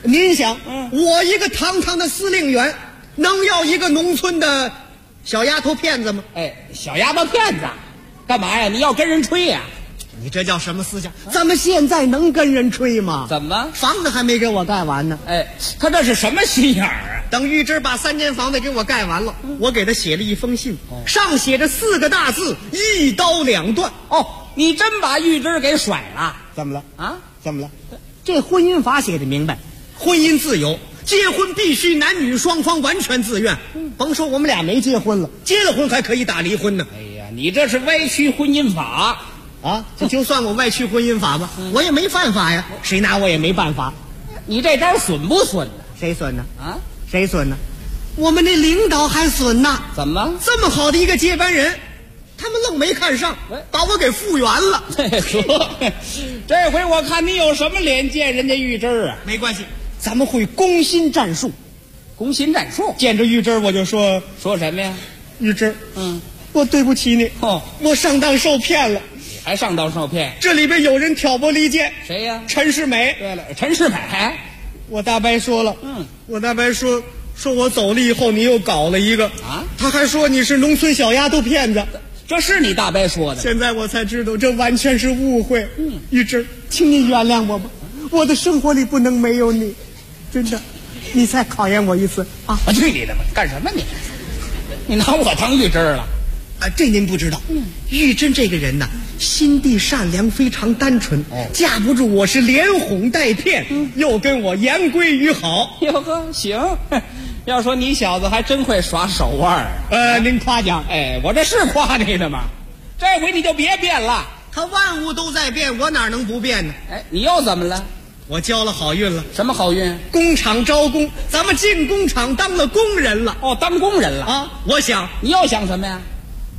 您想，我一个堂堂的司令员，能要一个农村的小丫头片子吗？ 哎，小丫头片子，干嘛呀？你要跟人吹呀？ 你这叫什么思想？咱们现在能跟人吹吗？ 怎么？ 房子还没给我盖完呢。 哎，他这是什么心眼儿啊？ 等玉芝把3间房子给我盖完了，我给他写了一封信，上写着4个大字：一刀两断。 哦，你真把玉芝给甩了？ 怎么了？ 啊？ 怎么了？这婚姻法写的明白，婚姻自由，结婚必须男女双方完全自愿。甭说我们俩没结婚了，结了婚还可以打离婚呢。 哎呀，你这是歪曲婚姻法啊！就算我歪曲婚姻法吧，我也没犯法呀，谁拿我也没办法。 你这招损不损呢？ 谁损呢？ 啊？ 谁损呢？我们那领导还损呢。 怎么？ 这么好的一个接班人，他们愣没看上，把我给复原了。 这回我看你有什么脸见人家玉芝啊？ 没关系，咱们会攻心战术。 攻心战术？ 见着玉芝我就说什么呀？ 玉芝，我对不起你。我上当受骗了。 你还上当受骗？ 这里边有人挑拨离间。 谁呀？ 陈世美。 对了，陈世美。 我大伯说了，我大伯说我走了以后你又搞了一个啊，他还说你是农村小丫头片子， 这是你大伯说的。 现在我才知道这完全是误会。玉芝，请你原谅我吧，我的生活里不能没有你，真的，你再考验我一次啊！ 去你的吧，干什么你？你拿我当玉芝了？ 啊，这您不知道，玉珍这个人呢，心地善良，非常单纯。架不住我是连哄带骗，又跟我言归于好。 哟呵，行。要说你小子还真会耍手腕您夸奖。 哎，我这是夸你的吗？这回你就别变了。 他万物都在变，我哪能不变呢？ 哎，你又怎么了？ 我交了好运了。 什么好运？ 工厂招工，咱们进工厂当了工人了。 当工人了啊！我想， 你又想什么呀？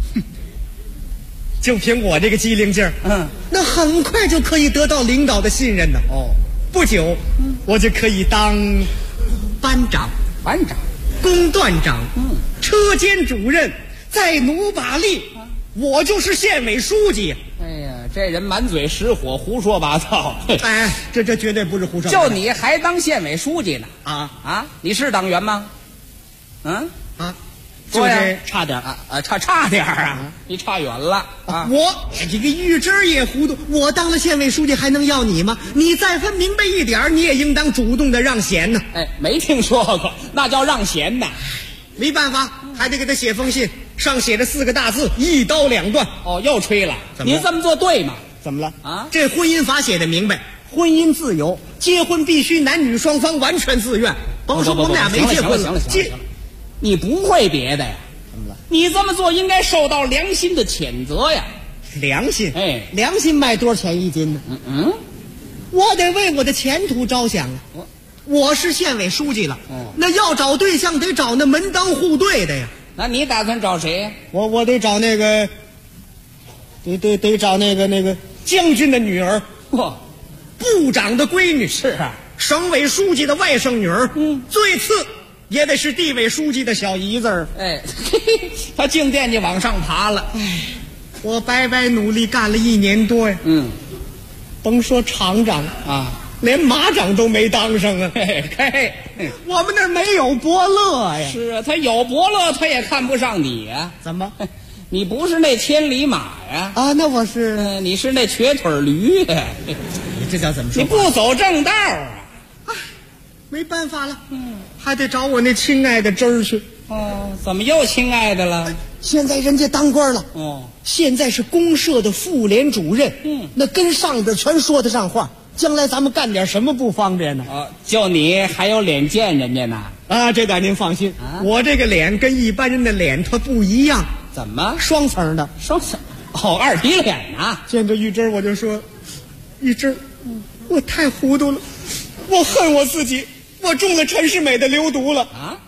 就凭我这个机灵劲儿，那很快就可以得到领导的信任呢。不久，我就可以当班长、工段长、车间主任，再努把力，我就是县委书记。 哎呀，这人满嘴实火，胡说八道。 哎，这绝对不是胡说八道。 就你还当县委书记呢？你是党员吗？ 就是差点差点啊！你差远了啊！ 我这个玉芝也糊涂，我当了县委书记还能要你吗？你再分明白一点，你也应当主动的让贤呢。 哎，没听说过，那叫让贤呐。 没办法，还得给他写封信，上写着4个大字：一刀两断。 又吹了。您这么做对吗？ 怎么了啊？这婚姻法写的明白，婚姻自由，结婚必须男女双方完全自愿。甭说我们俩没结婚了， 你不会别的呀？怎么了？你这么做应该受到良心的谴责呀！ 良心？ 哎， 良心卖多少钱一斤呢？我得为我的前途着想啊！我是县委书记了，那要找对象得找那门当户对的呀。 那你打算找谁呀？ 我得找那个，得找那个将军的女儿，部长的闺女， 是啊， 省委书记的外甥女儿，最次也得是地委书记的小姨子儿。 哎，他净惦记往上爬了。 我白白努力干了1年多呀。甭说厂长啊，连马长都没当上啊。我们那儿没有伯乐呀。 是啊，他有伯乐，他也看不上你呀。 怎么？ 你不是那千里马呀？ 啊，那我是。 你是那瘸腿驴呀。 你这叫怎么说？ 你不走正道啊！ 没办法了，还得找我那亲爱的侄儿去。 怎么又亲爱的了？ 现在人家当官了。现在是公社的妇联主任。那跟上边全说得上话。将来咱们干点什么不方便呢？ 就你还有脸见人家呢？ 这点您放心，我这个脸跟一般人的脸它不一样。 怎么？ 双层的。 双层？二皮脸呐！ 见着玉芝我就说，玉芝，我太糊涂了，我恨我自己。我中了陈世美的流毒了啊！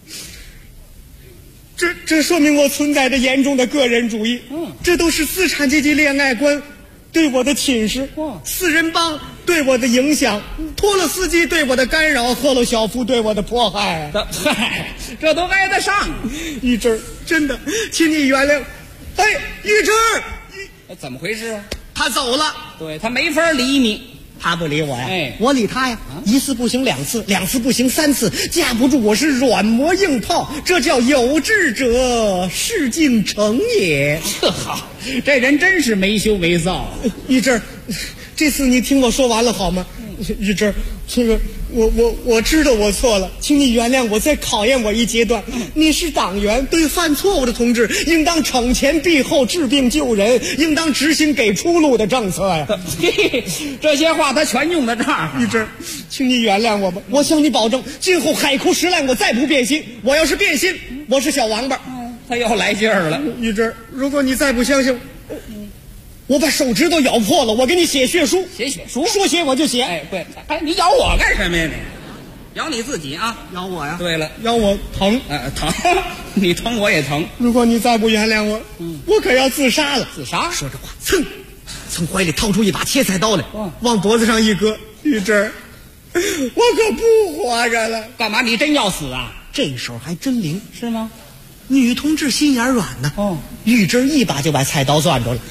这说明我存在着严重的个人主义。这都是资产阶级恋爱观对我的侵蚀，四人帮对我的影响，托洛斯基对我的干扰，赫鲁晓夫对我的迫害。 这都挨得上。 玉芝，真的，请你原谅。玉芝， 怎么回事？ 他走了。 对，他没法理你。 他不理我呀，我理他呀。一次不行两次，两次不行三次，架不住我是软磨硬泡，这叫有志者事竟成也。 好，这人真是没羞没臊。 玉芝，这次你听我说完了好吗？玉芝，这个我知道我错了，请你原谅我，再考验我一阶段。你是党员，对犯错误的同志应当惩前毖后，治病救人，应当执行给出路的政策呀。 这些话他全用在这儿。 玉芝，请你原谅我吧，我向你保证，今后海枯石烂我再不变心。我要是变心，我是小王八。 他又来劲儿了。 玉芝，如果你再不相信我把手指头咬破了，我给你写血书。 写血书？ 说写我就写。 哎，对，哎，你咬我干什么呀？你咬你自己啊！ 咬我呀？ 对了， 咬我疼。 疼，你疼我也疼。 如果你再不原谅我，我可要自杀了。 自杀？ 说着话，噌，从怀里掏出一把切菜刀来，往脖子上一搁。玉芝，我可不活着了。 干嘛？你真要死啊？ 这手还真灵， 是吗？ 女同志心眼软呢。玉芝一把就把菜刀攥住了。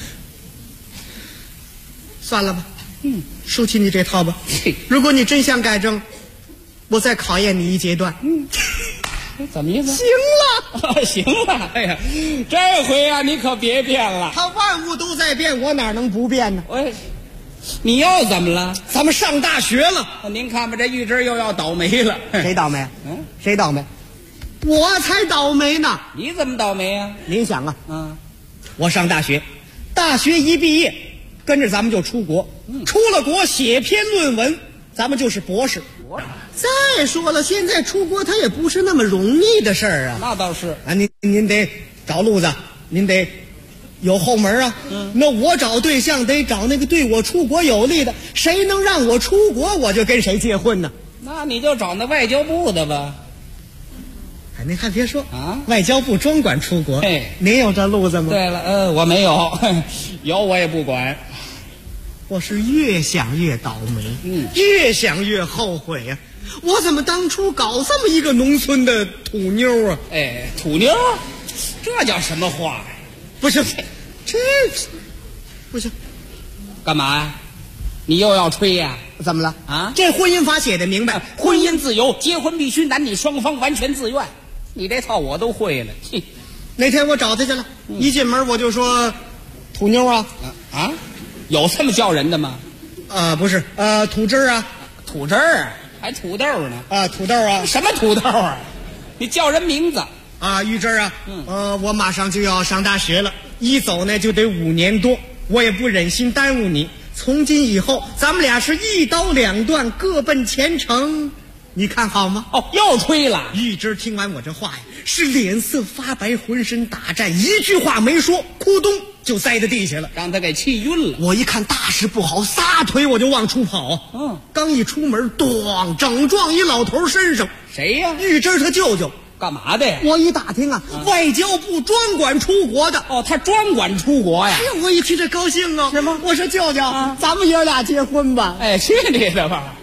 算了吧，收起你这套吧。如果你真想改正，我再考验你一阶段。 怎么意思？ 行了， 行了。哎呀，这回啊，你可别变了。 他万物都在变，我哪能不变呢？ 你又怎么了？ 咱们上大学了。 您看吧，这玉芝又要倒霉了。 谁倒霉？谁倒霉？我才倒霉呢。 你怎么倒霉啊？ 您想啊，我上大学，大学一毕业，跟着咱们就出国，出了国写篇论文，咱们就是博士。再说了，现在出国它也不是那么容易的事儿啊。 那倒是啊，您得找路子，您得有后门啊。那我找对象得找那个对我出国有利的，谁能让我出国，我就跟谁结婚呢。 那你就找那外交部的吧。 哎，您还别说啊，外交部专管出国。您有这路子吗？ 对了，我没有，有我也不管。 我是越想越倒霉，越想越后悔呀！我怎么当初搞这么一个农村的土妞啊？ 哎，土妞，这叫什么话呀？ 不行，这不行， 干嘛呀？你又要吹呀？ 怎么了啊？ 这婚姻法写的明白， 婚姻自由，结婚必须男女双方完全自愿。你这套我都会了。 那天我找他去了，一进门我就说：“土妞啊， 有这么叫人的吗？ 不是，土汁儿啊， 土汁儿，还土豆呢？ 土豆啊， 什么土豆啊？你叫人名字啊？玉汁儿啊，我马上就要上大学了，一走呢就得5年多，我也不忍心耽误你。从今以后，咱们俩是一刀两断，各奔前程。你看好吗？ 又吹了。 玉芝听完我这话呀，是脸色发白，浑身打颤，一句话没说，咕咚就栽在地下了， 让他给气晕了。 我一看大事不好，撒腿我就往出跑。刚一出门，咣，整撞一老头身上。 谁呀？ 玉芝他舅舅。 干嘛的呀？ 我一打听啊，外交部专管出国的。 他专管出国呀？ 我一听这高兴啊！ 是吗？ 我说舅舅，咱们爷俩结婚吧。 哎，去你的吧！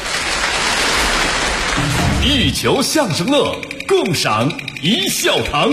一球相声乐，共赏一笑堂。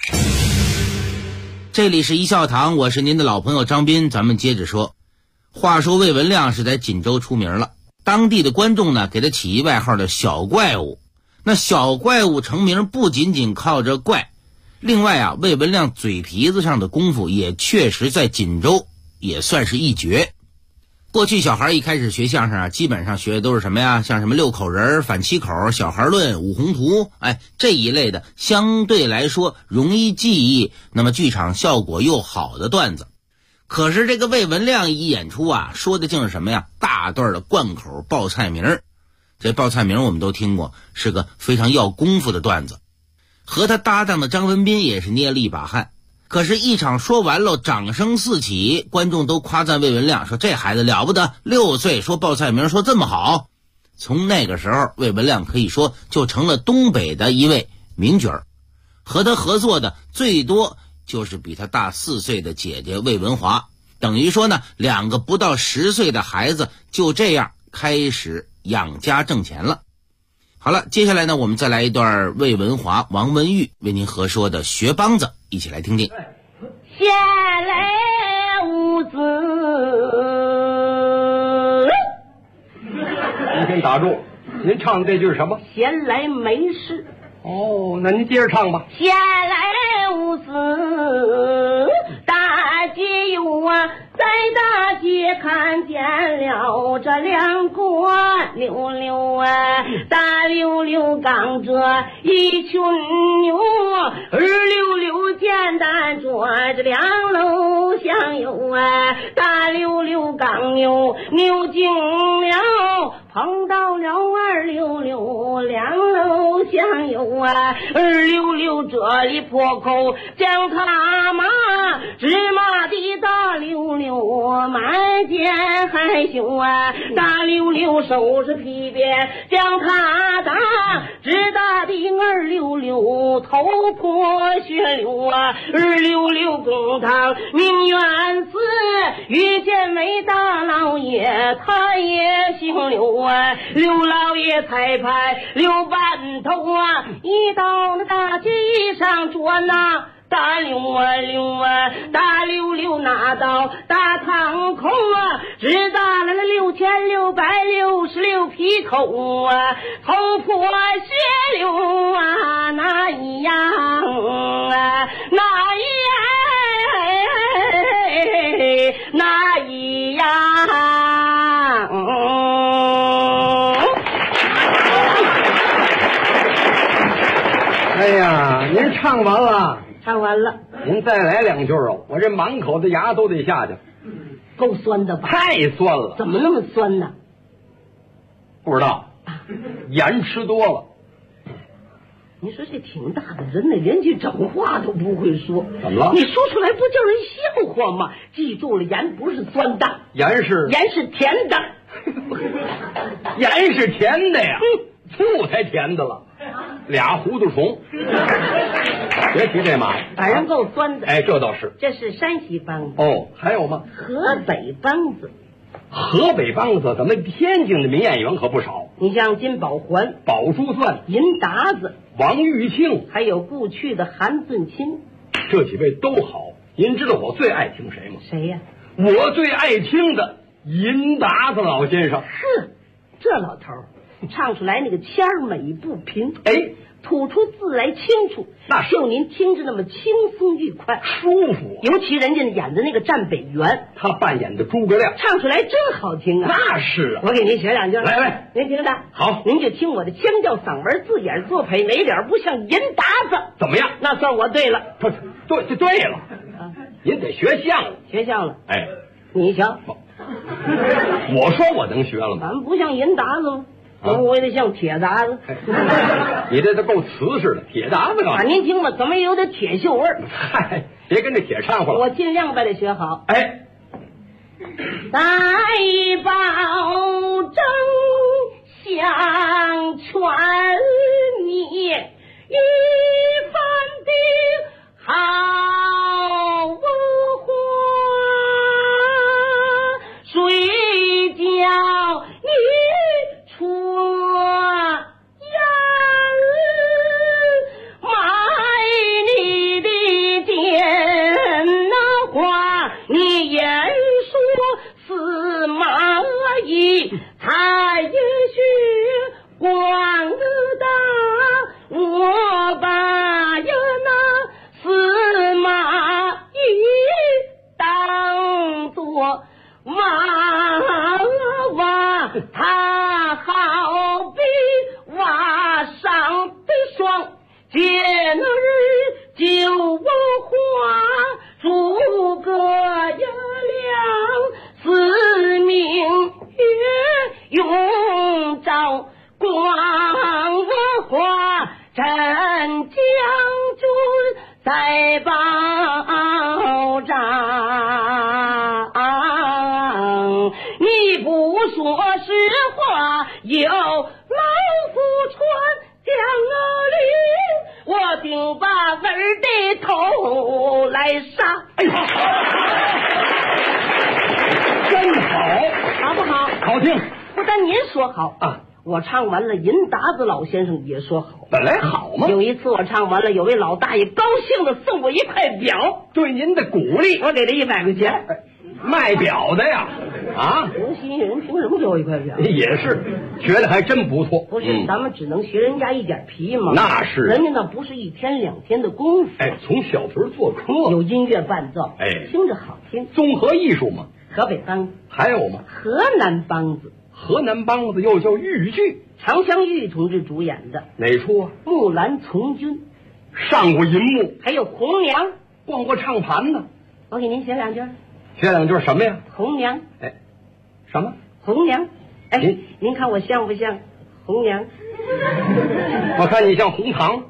这里是一笑堂，我是您的老朋友张斌。咱们接着说，话说魏文亮是在锦州出名了，当地的观众呢给他起一外号的小怪物。那小怪物成名不仅仅靠着怪，另外啊，魏文亮嘴皮子上的功夫也确实在锦州也算是一绝。过去小孩一开始学相声啊，基本上学的都是什么呀？像什么六口人、反七口、小孩论、五宏图，这一类的相对来说容易记忆，那么剧场效果又好的段子。可是这个魏文亮一演出啊，说的竟是什么呀？大段的贯口报菜名。这报菜名我们都听过，是个非常要功夫的段子。和他搭档的张文斌也是捏了一把汗。可是一场说完了，掌声四起，观众都夸赞魏文亮，说这孩子了不得，6岁说报菜名说这么好。从那个时候，魏文亮可以说就成了东北的一位名角儿。和他合作的最多就是比他大4岁的姐姐魏文华，等于说呢，2个不到10岁的孩子就这样开始养家挣钱了。好了，接下来呢，我们再来一段魏文华、王文玉为您合说的学梆子，一起来听听。 闲来无子打住，您唱的这句是什么？ 闲来没事。 哦，那您接着唱吧。 闲来无事，大街游啊，在大街看见了这两个溜溜啊，大溜溜杠着一群牛，二溜溜简单着这两楼相友啊，大溜溜杠牛牛进了，碰到了二溜溜两楼相友啊，二溜溜这里破口将他骂，芝麻的大溜溜满肩害羞啊，大溜溜收拾皮鞭将他打，直打的二溜溜头破血流啊，二溜溜公堂名媛寺遇见韦大老爷他也姓刘啊，刘老爷彩排刘半头啊，一到那大街上转呐，大溜啊溜啊，大溜溜拿到大堂口啊，只打了6666皮口啊，头破血流啊，那一样啊，那一样。 哎呀，您唱完了。 唱完了， 您再来两句啊！我这满口的牙都得下去， 够酸的吧？ 太酸了！ 怎么那么酸呢？ 不知道，盐吃多了。 你说这挺大的人呢，连句整话都不会说， 怎么了？ 你说出来不叫人笑话吗？记住了，盐不是酸的， 盐是甜的， 盐是甜的呀，醋才甜的了。俩糊涂虫，别提这嘛， 反正够酸的。 哎，这倒是。 这是山西梆子。 哦，还有吗？ 河北梆子。 河北梆子，咱们天津的名演员可不少。 你像金宝环、 宝珠钻、 银达子、 王玉庆， 还有故去的韩俊清， 这几位都好。您知道我最爱听谁吗？ 谁呀？ 我最爱听的银达子老先生。 是，这老头儿。唱出来那个腔儿美不平， 哎， 吐出字来清楚， 那就您听着那么轻松愉快， 舒服。 尤其人家演的那个战北元， 他扮演的诸葛亮， 唱出来真好听啊！ 那是啊， 我给您学两句， 来， 您听着。 好， 您就听我的腔调嗓门字眼作配，哪点不像银达子？ 怎么样？ 那算我对了。 对了啊！您得学相声， 学相声。 哎， 你瞧， 我说我能学了吗？ 咱们不像银达子吗？我也得像铁达子， 你这都够瓷实的，铁达子啊！ 您听吧，怎么也有点铁锈味儿？ 嗨，别跟这铁掺和了。 我尽量把它学好。 哎， 再保证相劝你一番的好话，谁叫你出言卖你的电话，你言说司马懿才也许光大，我把呀那司马懿当作娃，他好比娃上的霜，见日就花，诸葛亮四明月永照光华，镇将军在保障，你不说实话，有老夫传将我定把儿的头来杀。 哎呀，真好， 好不好？ 好听。 不但您说好啊， 我唱完了，银达子老先生也说好。 本来好嘛。 有一次我唱完了，有位老大爷高兴的送我一块表， 对您的鼓励， 我给他100块钱。 卖表的呀， 啊， 能吸引人，凭什么交1块钱？ 也是，学的还真不错。 不是，咱们只能学人家一点皮嘛。 那是， 人家那不是1天2天的功夫。 哎，从小学做课， 有音乐伴奏， 哎， 听着好听。 综合艺术嘛。 河北梆子还有吗？ 河南梆子。 河南梆子又叫豫剧， 常香玉同志主演的。 哪出啊？ 木兰从军。 上过银幕。 还有红娘， 逛过唱盘呢。 我给您学2句。 学2句什么呀？ 红娘。 哎，什么？ 红娘。哎，您看我像不像红娘？ 我看你像红糖。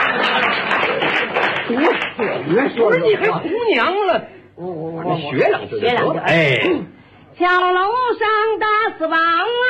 多损说不是你还红娘了？我学2句。 学2句。 哎， 小楼上打死王啊，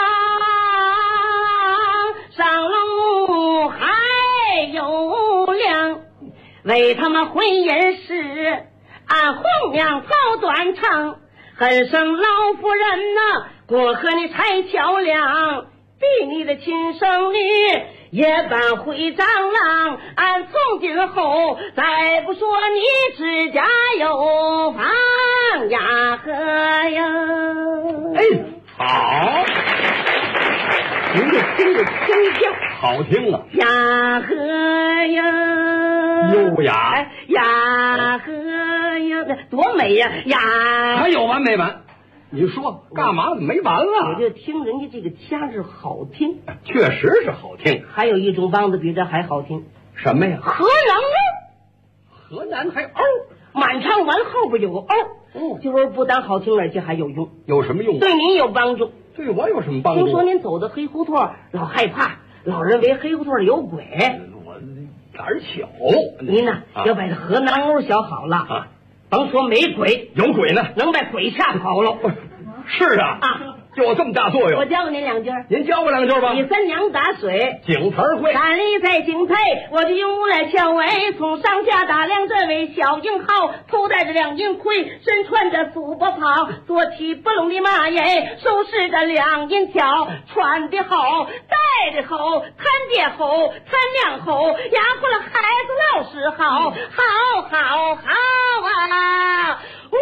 上楼还有粮，为他们婚姻事，俺红娘早断肠，恨生老夫人呐，过河你拆桥梁，比你的亲生女也扮会长郎，俺从今后再不说你指甲有房呀呵呀。 哎，好，您这听着真像，好听啊！ 呀呵呀， 优雅呀呵呀，多美呀呀！ 还有完没完？你说干嘛没完了？ 我就听人家这个腔是好听， 确实是好听。 还有一种梆子比这还好听， 什么呀？ 河南嗷，河南还嗷， 满唱完后边有个嗷，就是不但好听，而且还有用。 有什么用？ 对您有帮助。 对我有什么帮助？ 听说您走的黑胡同，老害怕，老认为黑胡同里有鬼。 我胆儿小。 您呢，要把这河南嗷学好了啊。甭说没鬼， 有鬼呢， 能把鬼吓跑了。 是啊，就有这么大作用。 我教给您2句， 您教我2句吧。 李三娘打水， 井词会。 站立在井台，我就用来翘尾，从上下打量这位小英豪，头戴着2银盔，身穿着素波袍，坐骑不拢的马耶，手持着2银条，穿的好，戴的好，谈爹好，谈娘好，养活了孩子老实好，好啊！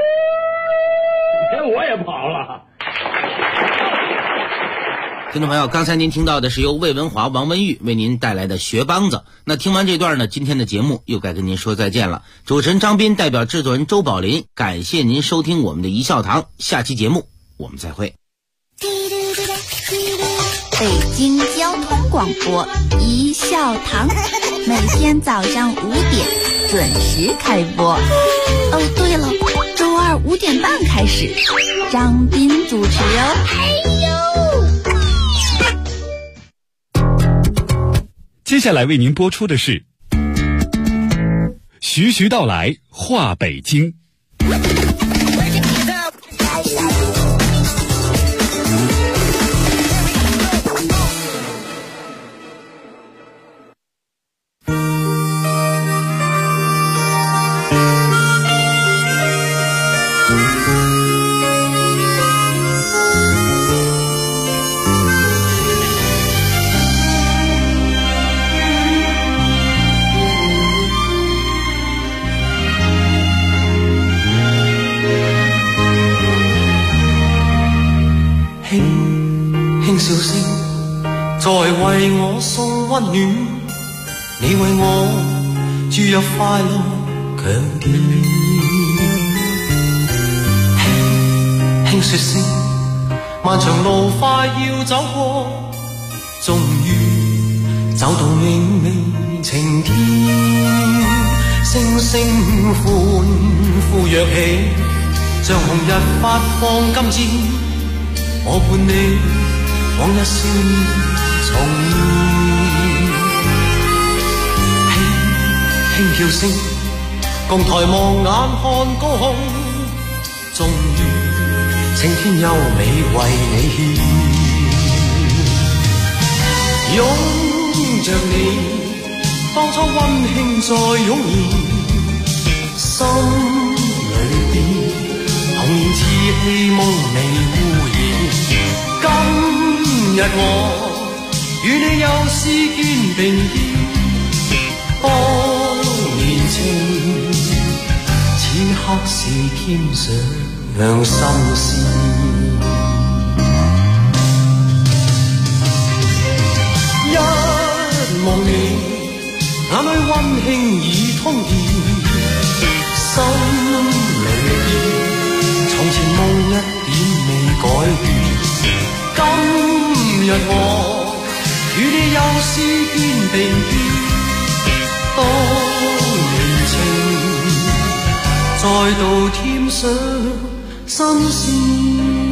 连我也跑了。 听众朋友，刚才您听到的是由魏文华、王文玉为您带来的学梆子。那听完这段呢，今天的节目又该跟您说再见了。主持人张斌代表制作人周宝林，感谢您收听我们的一笑堂，下期节目我们再会。 北京交通广播一笑堂，每天早上5点准时开播。哦，对了，周二5点半开始，张斌主持哦。 接下来为您播出的是徐徐道来话北京。 笑聲在為我送溫暖，你為我注入快樂強電。輕輕說聲，漫長路快要走過，終於走到明媚晴天。星星歡呼躍起，像紅日發放金箭，我伴你往日少年重現，輕輕叫聲，共抬望眼看高空，終於青天優美為你獻，擁着你，當初溫馨再湧現，心裏邊童年稚氣夢未污染。今日我與你又是肩並肩，當年情此刻是添上心事。 馨已通電，心裏邊從前夢一點未改變。今日我與你又試肩並肩，多年情再度添上新鮮。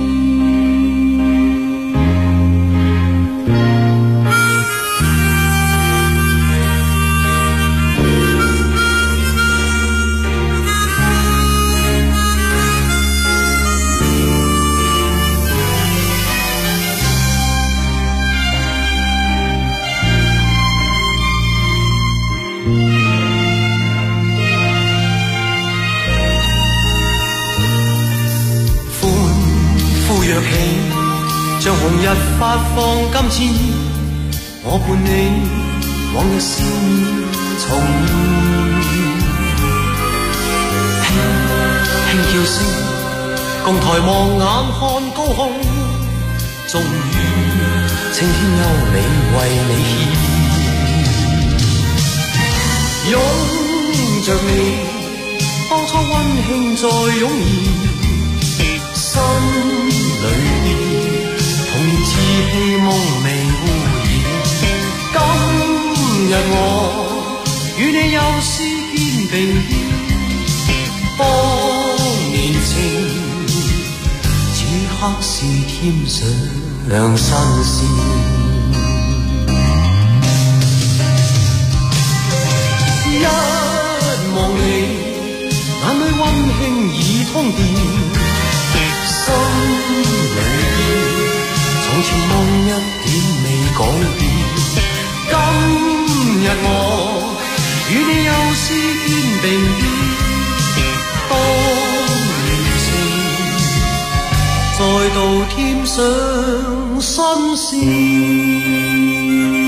像紅日發放金箭，我伴你往日笑面重現，輕叫聲，共抬望眼看高空，終於青天優美為你獻，擁着你，當初溫馨再湧現，心裏邊。童年稚氣夢未污染，今日我與你又試肩並肩，當年情此刻是添上新鮮。一望你，眼裏溫馨已通電，心裏邊從前夢一點未改變，今日我與你又試肩並肩，當年情再度添上新鮮。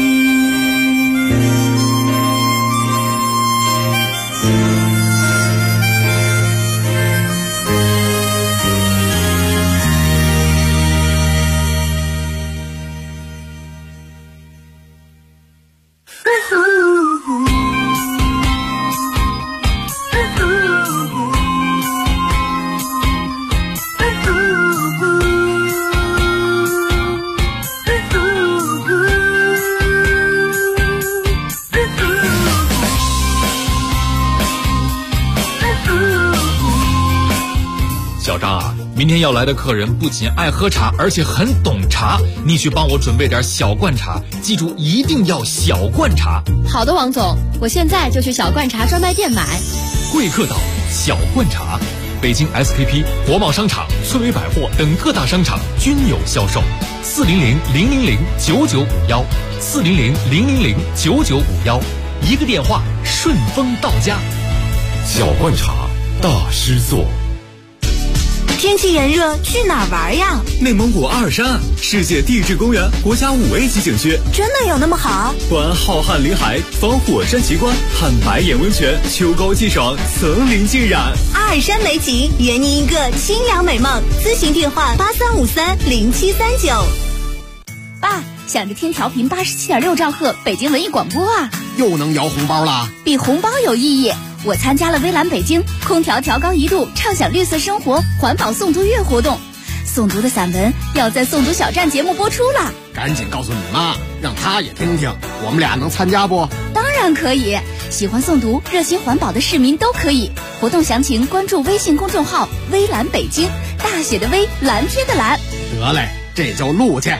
小张啊，明天要来的客人不仅爱喝茶，而且很懂茶，你去帮我准备点小罐茶，记住一定要小罐茶。 好的，王总，我现在就去小罐茶专卖店买。 贵客岛小罐茶，北京 SKP、国贸商场、翠微百货等各大商场均有销售。400-000-9951，400-000-9951，一个电话顺丰到家。 小罐茶大师座。 天气炎热，去哪儿玩呀？ 内蒙古阿尔山，世界地质公园国家5A级景区， 真的有那么好？ 环浩瀚林海，访火山奇观，看白眼温泉，秋高气爽，层林尽染。 阿尔山美景，圆您一个清凉美梦。咨询电话83530739。 爸，想着听调频87.6兆赫北京文艺广播啊， 又能摇红包了？ 比红包有意义。我参加了微蓝北京空调调高1度畅享绿色生活环保诵读月活动，诵读的散文要在诵读小站节目播出了。 赶紧告诉你妈，让她也听听，我们俩能参加不？ 当然可以，喜欢诵读热心环保的市民都可以。活动详情关注微信公众号微蓝北京，大写的微，蓝天的蓝。 得嘞，这就录去。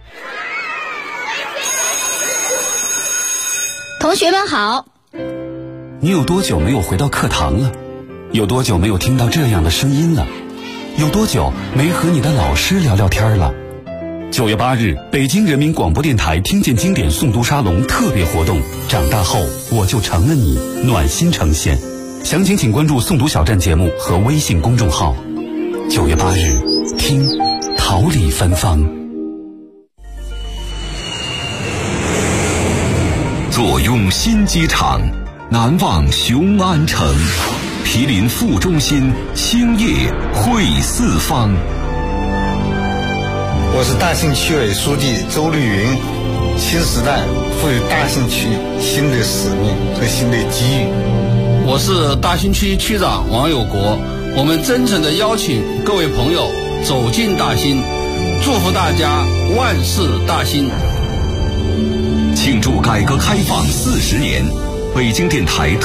同学们好。 你有多久没有回到课堂了？有多久没有听到这样的声音了？有多久没和你的老师聊聊天了？9月8日，北京人民广播电台听见经典诵读沙龙特别活动，长大后我就成了你，暖心呈现。详情请关注诵读小站节目和微信公众号。9月8日，听桃李芬芳。 坐拥新机场，难忘雄安城，毗邻副中心，兴业汇四方。 我是大庆区委书记周绿云， 新时代赋予大兴区新的使命和新的机遇。 我是大兴区区长王有国，我们真诚地邀请各位朋友走进大兴，祝福大家万事大兴。 庆祝改革开放40年，北京电台